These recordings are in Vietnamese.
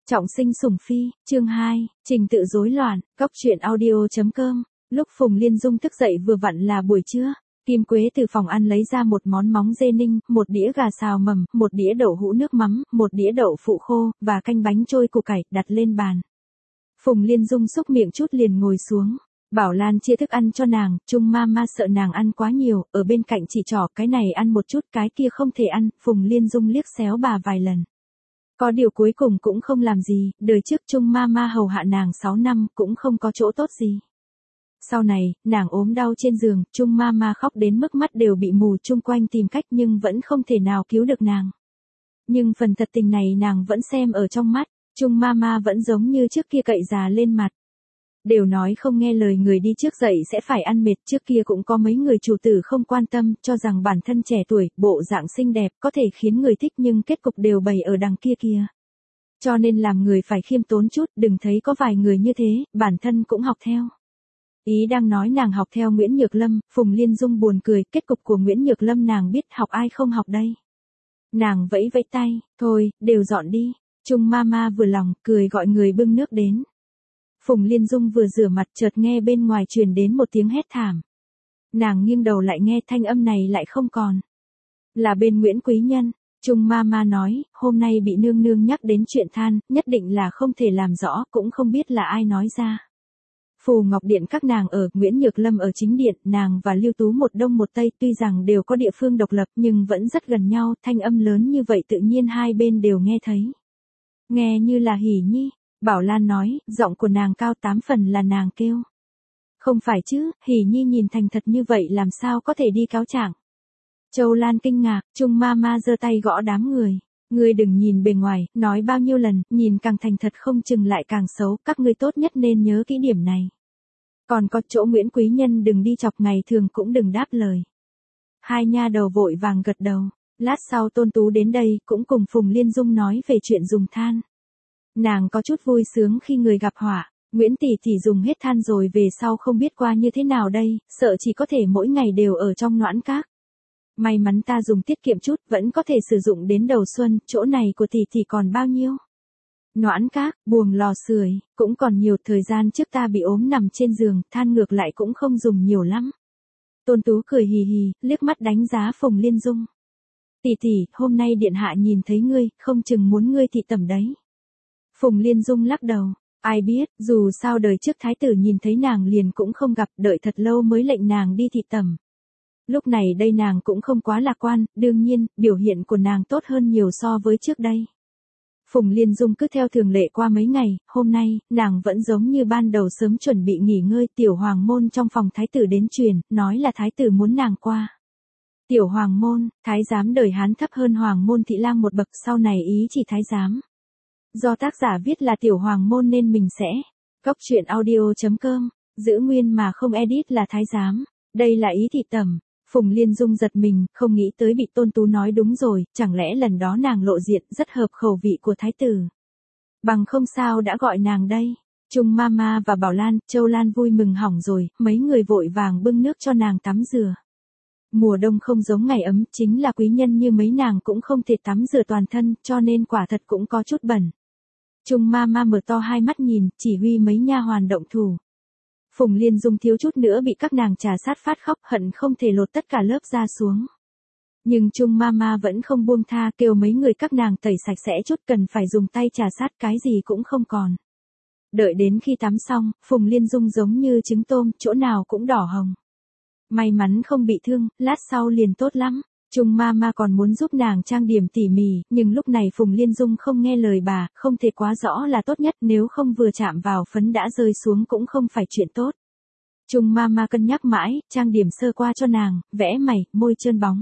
Trọng sinh sủng phi, chương 2, trình tự rối loạn, góc truyện audio.com. Lúc Phùng Liên Dung thức dậy vừa vặn là buổi trưa, Kim Quế từ phòng ăn lấy ra một món móng dê ninh, một đĩa gà xào mầm, một đĩa đậu hũ nước mắm, một đĩa đậu phụ khô, và canh bánh trôi củ cải, đặt lên bàn. Phùng Liên Dung xúc miệng chút liền ngồi xuống. Bảo Lan chia thức ăn cho nàng, Trung Mama sợ nàng ăn quá nhiều, ở bên cạnh chỉ trỏ cái này ăn một chút cái kia không thể ăn, Phùng Liên Dung liếc xéo bà vài lần. Có điều cuối cùng cũng không làm gì, đời trước Trung Mama hầu hạ nàng 6 năm cũng không có chỗ tốt gì. Sau này, nàng ốm đau trên giường, Trung Mama khóc đến mức mắt đều bị mù, chung quanh tìm cách nhưng vẫn không thể nào cứu được nàng. Nhưng phần thật tình này nàng vẫn xem ở trong mắt, Trung Mama vẫn giống như trước kia cậy già lên mặt. Đều nói không nghe lời người đi trước dậy sẽ phải ăn mệt, trước kia cũng có mấy người chủ tử không quan tâm, cho rằng bản thân trẻ tuổi, bộ dạng xinh đẹp, có thể khiến người thích nhưng kết cục đều bày ở đằng kia kia. Cho nên làm người phải khiêm tốn chút, đừng thấy có vài người như thế, bản thân cũng học theo. Ý đang nói nàng học theo Nguyễn Nhược Lâm, Phùng Liên Dung buồn cười, kết cục của Nguyễn Nhược Lâm nàng biết, học ai không học đây. Nàng vẫy vẫy tay, thôi, đều dọn đi. Trung Mama vừa lòng, cười gọi người bưng nước đến. Phùng Liên Dung vừa rửa mặt chợt nghe bên ngoài truyền đến một tiếng hét thảm. Nàng nghiêng đầu lại nghe thanh âm này lại không còn. Là bên Nguyễn Quý Nhân. Trung Mama nói, hôm nay bị nương nương nhắc đến chuyện than, nhất định là không thể làm rõ, cũng không biết là ai nói ra. Phù Ngọc Điện các nàng ở, Nguyễn Nhược Lâm ở chính điện, nàng và Lưu Tú một đông một tây, tuy rằng đều có địa phương độc lập nhưng vẫn rất gần nhau, thanh âm lớn như vậy tự nhiên hai bên đều nghe thấy. Nghe như là Hỉ Nhi. Bảo Lan nói, giọng của nàng cao 8 phần là nàng kêu. Không phải chứ, Hỉ Nhi nhìn thành thật như vậy làm sao có thể đi cáo trạng. Châu Lan kinh ngạc, Trung Mama giơ tay gõ đám người. Ngươi đừng nhìn bề ngoài, nói bao nhiêu lần, nhìn càng thành thật không chừng lại càng xấu, các ngươi tốt nhất nên nhớ kỹ điểm này. Còn có chỗ Nguyễn Quý Nhân đừng đi chọc, ngày thường cũng đừng đáp lời. Hai nha đầu vội vàng gật đầu. Lát sau Tôn Tú đến đây, cũng cùng Phùng Liên Dung nói về chuyện dùng than. Nàng có chút vui sướng khi người gặp họa, Nguyễn tỷ tỷ dùng hết than rồi về sau không biết qua như thế nào đây, sợ chỉ có thể mỗi ngày đều ở trong noãn các. May mắn ta dùng tiết kiệm chút, vẫn có thể sử dụng đến đầu xuân, chỗ này của tỷ tỷ còn bao nhiêu? Noãn các, buồng lò sưởi, cũng còn nhiều, thời gian trước ta bị ốm nằm trên giường, than ngược lại cũng không dùng nhiều lắm. Tôn Tú cười hì hì, liếc mắt đánh giá Phùng Liên Dung. Tỷ tỷ, hôm nay điện hạ nhìn thấy ngươi, không chừng muốn ngươi thị tẩm đấy. Phùng Liên Dung lắc đầu, ai biết, dù sao đời trước thái tử nhìn thấy nàng liền cũng không gặp, đợi thật lâu mới lệnh nàng đi thị tẩm. Lúc này đây nàng cũng không quá lạc quan, đương nhiên, biểu hiện của nàng tốt hơn nhiều so với trước đây. Phùng Liên Dung cứ theo thường lệ qua mấy ngày, hôm nay, nàng vẫn giống như ban đầu sớm chuẩn bị nghỉ ngơi, tiểu hoàng môn trong phòng thái tử đến truyền, nói là thái tử muốn nàng qua. Tiểu hoàng môn, thái giám đời Hán thấp hơn hoàng môn thị lang một bậc, sau này ý chỉ thái giám. Do tác giả viết là tiểu hoàng môn nên mình sẽ góc truyện audio.com, giữ nguyên mà không edit là thái giám. Đây là ý thị tẩm. Phùng Liên Dung giật mình, không nghĩ tới bị Tôn Tú nói đúng rồi, chẳng lẽ lần đó nàng lộ diện rất hợp khẩu vị của thái tử. Bằng không sao đã gọi nàng đây. Trung Mama và Bảo Lan, Châu Lan vui mừng hỏng rồi, mấy người vội vàng bưng nước cho nàng tắm rửa. Mùa đông không giống ngày ấm, chính là quý nhân như mấy nàng cũng không thể tắm rửa toàn thân, cho nên quả thật cũng có chút bẩn. Trung Mama mở to hai mắt nhìn, chỉ huy mấy nha hoàn động thủ. Phùng Liên Dung thiếu chút nữa bị các nàng trà sát phát khóc, hận không thể lột tất cả lớp da xuống. Nhưng Trung Mama vẫn không buông tha, kêu mấy người các nàng tẩy sạch sẽ chút, cần phải dùng tay trà sát, cái gì cũng không còn. Đợi đến khi tắm xong, Phùng Liên Dung giống như trứng tôm, chỗ nào cũng đỏ hồng. May mắn không bị thương, lát sau liền tốt lắm. Trung Mama còn muốn giúp nàng trang điểm tỉ mỉ, nhưng lúc này Phùng Liên Dung không nghe lời bà, không thể quá rõ là tốt nhất, nếu không vừa chạm vào phấn đã rơi xuống cũng không phải chuyện tốt. Trung Mama cân nhắc mãi, trang điểm sơ qua cho nàng, vẽ mày, môi trơn bóng.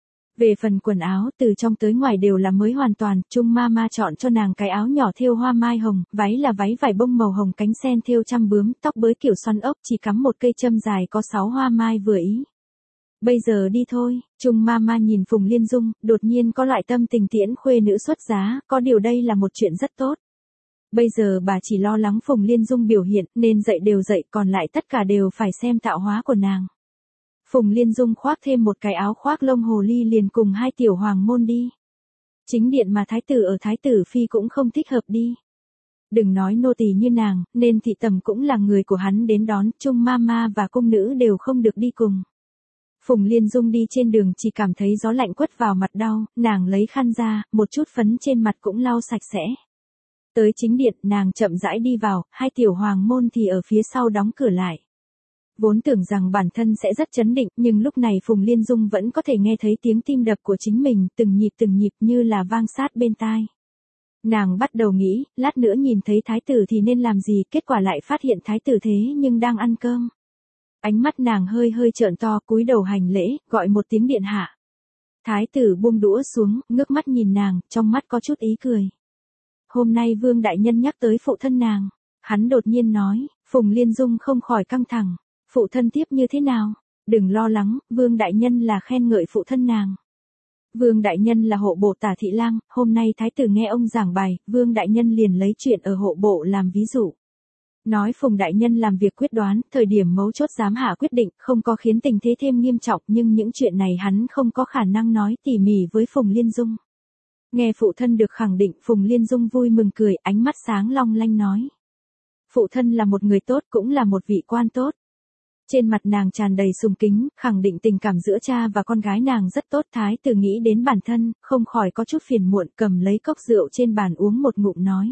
Về phần quần áo, từ trong tới ngoài đều là mới hoàn toàn, Trung Mama chọn cho nàng cái áo nhỏ thêu hoa mai hồng, váy là váy vải bông màu hồng cánh sen thêu trăm bướm, tóc bới kiểu xoăn ốc, chỉ cắm một cây châm dài có 6 hoa mai vừa ý. Bây giờ đi thôi. Trung Mama nhìn Phùng Liên Dung, đột nhiên có loại tâm tình tiễn khuê nữ xuất giá, có điều đây là một chuyện rất tốt. Bây giờ bà chỉ lo lắng Phùng Liên Dung biểu hiện, nên dậy đều dậy, còn lại tất cả đều phải xem tạo hóa của nàng. Phùng Liên Dung khoác thêm một cái áo khoác lông hồ ly liền cùng hai tiểu hoàng môn đi. Chính điện mà thái tử ở Thái tử Phi cũng không thích hợp đi. Đừng nói nô tỳ như nàng, nên thị tầm cũng là người của hắn đến đón, Trung Mama và cung nữ đều không được đi cùng. Phùng Liên Dung đi trên đường chỉ cảm thấy gió lạnh quất vào mặt đau, nàng lấy khăn ra, một chút phấn trên mặt cũng lau sạch sẽ. Tới chính điện, nàng chậm rãi đi vào, hai tiểu hoàng môn thì ở phía sau đóng cửa lại. Vốn tưởng rằng bản thân sẽ rất chấn định, nhưng lúc này Phùng Liên Dung vẫn có thể nghe thấy tiếng tim đập của chính mình, từng nhịp như là vang sát bên tai. Nàng bắt đầu nghĩ, lát nữa nhìn thấy thái tử thì nên làm gì, kết quả lại phát hiện thái tử thế nhưng đang ăn cơm. Ánh mắt nàng hơi trợn to, cúi đầu hành lễ, gọi một tiếng điện hạ. Thái tử buông đũa xuống, ngước mắt nhìn nàng, trong mắt có chút ý cười. Hôm nay Vương đại nhân nhắc tới phụ thân nàng. Hắn đột nhiên nói, Phùng Liên Dung không khỏi căng thẳng. Phụ thân tiếp như thế nào? Đừng lo lắng, Vương đại nhân là khen ngợi phụ thân nàng. Vương đại nhân là hộ bộ Tả thị lang, hôm nay thái tử nghe ông giảng bài, Vương đại nhân liền lấy chuyện ở hộ bộ làm ví dụ. Nói Phùng đại nhân làm việc quyết đoán, thời điểm mấu chốt dám hạ quyết định, không có khiến tình thế thêm nghiêm trọng, nhưng những chuyện này hắn không có khả năng nói tỉ mỉ với Phùng Liên Dung. Nghe phụ thân được khẳng định, Phùng Liên Dung vui mừng cười, ánh mắt sáng long lanh nói. Phụ thân là một người tốt, cũng là một vị quan tốt. Trên mặt nàng tràn đầy sùng kính, khẳng định tình cảm giữa cha và con gái nàng rất tốt. Thái tử nghĩ đến bản thân, không khỏi có chút phiền muộn, cầm lấy cốc rượu trên bàn uống một ngụm nói.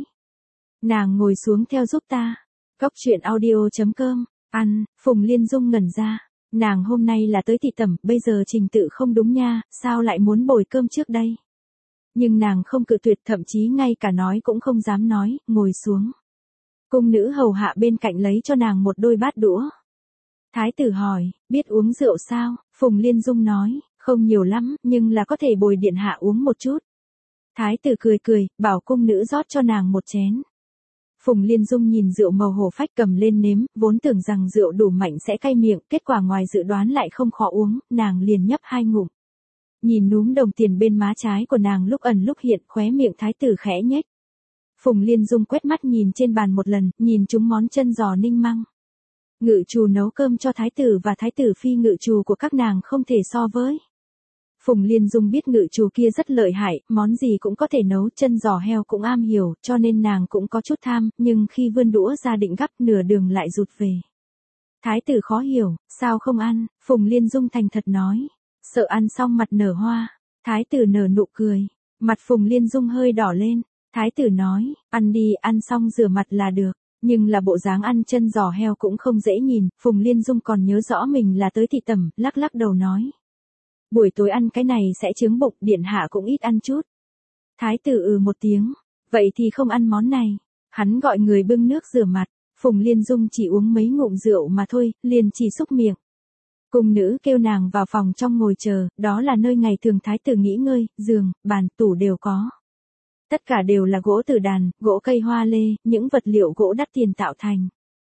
Nàng ngồi xuống theo giúp ta. Cốc truyện audio.com, ăn, Phùng Liên Dung ngẩn ra. Nàng hôm nay là tới thị tẩm, bây giờ trình tự không đúng nha, sao lại muốn bồi cơm trước đây? Nhưng nàng không cự tuyệt, thậm chí ngay cả nói cũng không dám nói, ngồi xuống. Cung nữ hầu hạ bên cạnh lấy cho nàng một đôi bát đũa. Thái tử hỏi, biết uống rượu sao? Phùng Liên Dung nói, không nhiều lắm, nhưng là có thể bồi điện hạ uống một chút. Thái tử cười, bảo cung nữ rót cho nàng một chén. Phùng Liên Dung nhìn rượu màu hổ phách cầm lên nếm, vốn tưởng rằng rượu đủ mạnh sẽ cay miệng, kết quả ngoài dự đoán lại không khó uống, nàng liền nhấp 2 ngụm. Nhìn núm đồng tiền bên má trái của nàng lúc ẩn lúc hiện, khóe miệng thái tử khẽ nhếch. Phùng Liên Dung quét mắt nhìn trên bàn một lần, nhìn chúng món chân giò ninh măng. Ngự trù nấu cơm cho thái tử và thái tử phi ngự trù của các nàng không thể so với. Phùng Liên Dung biết ngự trù kia rất lợi hại, món gì cũng có thể nấu, chân giò heo cũng am hiểu, cho nên nàng cũng có chút tham, nhưng khi vươn đũa ra định gắp nửa đường lại rụt về. Thái tử khó hiểu, sao không ăn? Phùng Liên Dung thành thật nói, sợ ăn xong mặt nở hoa. Thái tử nở nụ cười, mặt Phùng Liên Dung hơi đỏ lên. Thái tử nói, ăn đi, ăn xong rửa mặt là được. Nhưng là bộ dáng ăn chân giò heo cũng không dễ nhìn, Phùng Liên Dung còn nhớ rõ mình là tới thị tẩm, lắc đầu nói. Buổi tối ăn cái này sẽ chướng bụng, điện hạ cũng ít ăn chút. Thái tử một tiếng, vậy thì không ăn món này. Hắn gọi người bưng nước rửa mặt, Phùng Liên Dung chỉ uống mấy ngụm rượu mà thôi, liền chỉ xúc miệng. Cung nữ kêu nàng vào phòng trong ngồi chờ, đó là nơi ngày thường thái tử nghỉ ngơi, giường, bàn, tủ đều có. Tất cả đều là gỗ tử đàn, gỗ cây hoa lê, những vật liệu gỗ đắt tiền tạo thành.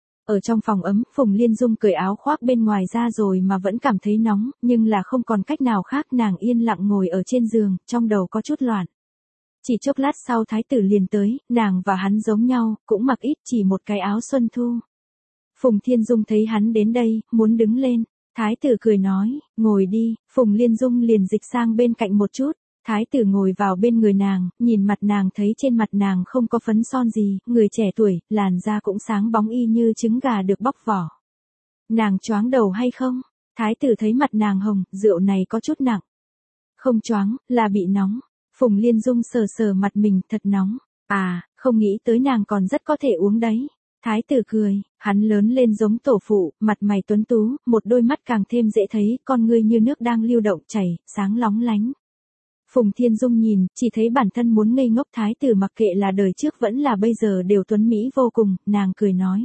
Ở trong phòng ấm, Phùng Liên Dung cởi áo khoác bên ngoài ra rồi mà vẫn cảm thấy nóng, nhưng là không còn cách nào khác, nàng yên lặng ngồi ở trên giường, trong đầu có chút loạn. Chỉ chốc lát sau thái tử liền tới, nàng và hắn giống nhau, cũng mặc ít chỉ một cái áo xuân thu. Phùng Thiên Dung thấy hắn đến đây, muốn đứng lên. Thái tử cười nói, ngồi đi. Phùng Liên Dung liền dịch sang bên cạnh một chút. Thái tử ngồi vào bên người nàng, nhìn mặt nàng thấy trên mặt nàng không có phấn son gì, người trẻ tuổi, làn da cũng sáng bóng y như trứng gà được bóc vỏ. Nàng choáng đầu hay không? Thái tử thấy mặt nàng hồng, rượu này có chút nặng. Không choáng, là bị nóng. Phùng Liên Dung sờ mặt mình, thật nóng. À, không nghĩ tới nàng còn rất có thể uống đấy. Thái tử cười, hắn lớn lên giống tổ phụ, mặt mày tuấn tú, một đôi mắt càng thêm dễ thấy, con ngươi như nước đang lưu động chảy, sáng lóng lánh. Phùng Thiên Dung nhìn, chỉ thấy bản thân muốn ngây ngốc. Thái tử mặc kệ là đời trước vẫn là bây giờ đều tuấn mỹ vô cùng, nàng cười nói.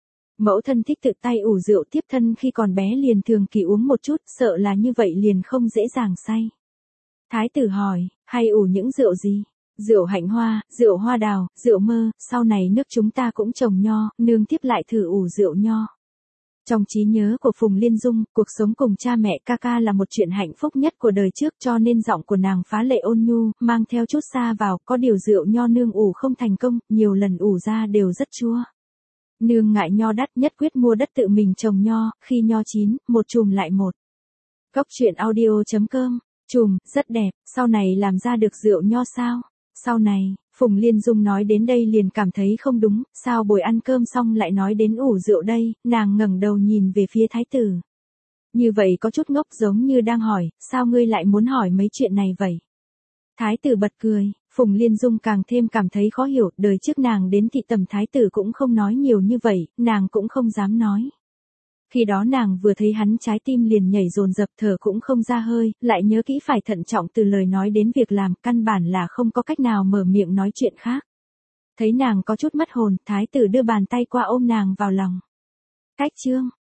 Mẫu thân thích tự tay ủ rượu, tiếp thân khi còn bé liền thường kỳ uống một chút, sợ là như vậy liền không dễ dàng say. Thái tử hỏi, hay ủ những rượu gì? Rượu hạnh hoa, rượu hoa đào, rượu mơ, sau này nước chúng ta cũng trồng nho, nương tiếp lại thử ủ rượu nho. Trong trí nhớ của Phùng Liên Dung, cuộc sống cùng cha mẹ ca ca là một chuyện hạnh phúc nhất của đời trước, cho nên giọng của nàng phá lệ ôn nhu, mang theo chút xa vào, có điều rượu nho nương ủ không thành công, nhiều lần ủ ra đều rất chua. Nương ngại nho đắt, nhất quyết mua đất tự mình trồng nho, khi nho chín, một chùm lại một. Cốc truyện audio.com, chùm, rất đẹp, sau này làm ra được rượu nho sao? Sau này, Phùng Liên Dung nói đến đây liền cảm thấy không đúng, sao bồi ăn cơm xong lại nói đến ủ rượu đây, nàng ngẩng đầu nhìn về phía thái tử. Như vậy có chút ngốc giống như đang hỏi, sao ngươi lại muốn hỏi mấy chuyện này vậy? Thái tử bật cười, Phùng Liên Dung càng thêm cảm thấy khó hiểu, đời trước nàng đến thị tầm thái tử cũng không nói nhiều như vậy, nàng cũng không dám nói. Khi đó nàng vừa thấy hắn trái tim liền nhảy dồn dập thở cũng không ra hơi, lại nhớ kỹ phải thận trọng từ lời nói đến việc làm, căn bản là không có cách nào mở miệng nói chuyện khác. Thấy nàng có chút mất hồn, thái tử đưa bàn tay qua ôm nàng vào lòng. Cách chương